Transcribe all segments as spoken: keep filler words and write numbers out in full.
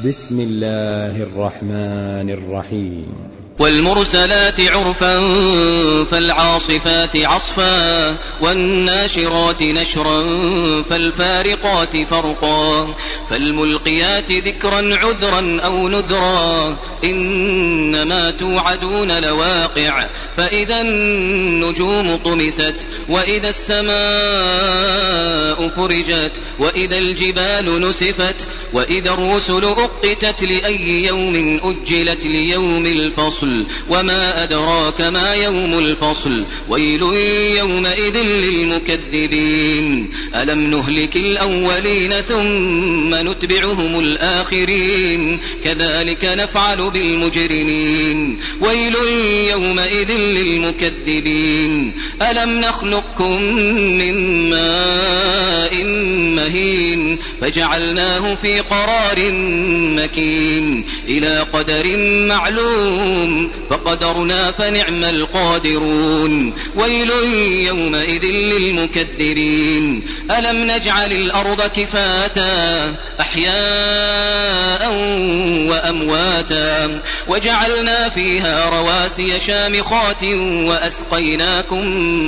بسم الله الرحمن الرحيم. والمرسلات عرفا فالعاصفات عصفا والناشرات نشرا فالفارقات فرقا فالملقيات ذكرا عذرا أو نذرا إنما توعدون لواقع فإذا النجوم طمست وإذا السماء فرجت وإذا الجبال نسفت وإذا الرسل أقتت لأي يوم أجلت ليوم الفصل وما أدراك ما يوم الفصل ويل يومئذ للمكذبين ألم نهلك الأولين ثم نتبعهم الآخرين كذلك نفعل بالمجرمين ويل يومئذ للمكذبين ألم نخلقكم من ماء مهين فجعلناه في قرار مكين إلى قدر معلوم فقدرنا فنعم القادرون ويل يومئذ للمكذبين ألم نجعل الأرض كفاتا أحياء وأمواتا وجعلنا فيها رواسي شامخات وأسقيناكم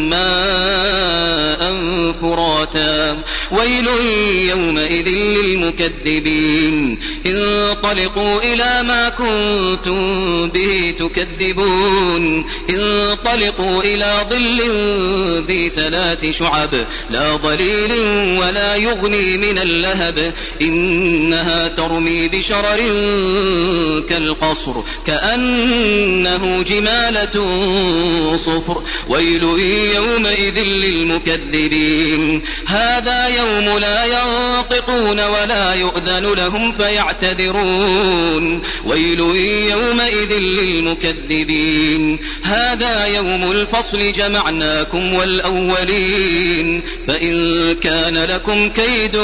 ماء فراتا ويل يومئذ للمكذبين انطلقوا إلى ما كنتم به تكذبون انطلقوا إلى ظل ذي ثلاث شعب لا ظليل ولا يغني من اللهب إنها ترمي بشرر كالقصر كأنه جمالة صفر ويل يومئذ للمكذبين هذا يوم لا ينطقون ولا يؤذن لهم فيعتذرون ويل يومئذ للمكذبين هذا يوم الفصل جمعناكم والأولين فإن كان لكم كيد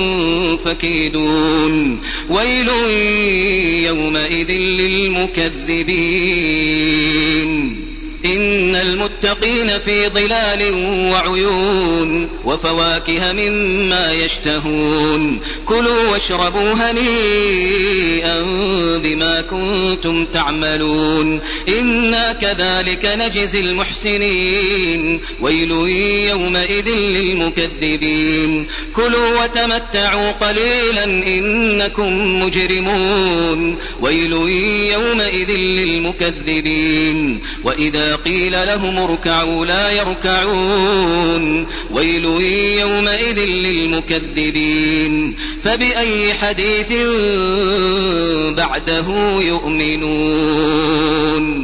فكيدون ويل يومئذ للمكذبين إن المتقين في ظلال وعيون وفواكه مما يشتهون كلوا واشربوا هنيئا بما كنتم تعملون إنا كذلك نجزي المحسنين ويل يومئذ للمكذبين كلوا وتمتعوا قليلا إنكم مجرمون ويل يومئذ للمكذبين وإذا قيل لهم اركعوا لا يركعون ويل يومئذ للمكذبين فبأي حديث بعده يؤمنون.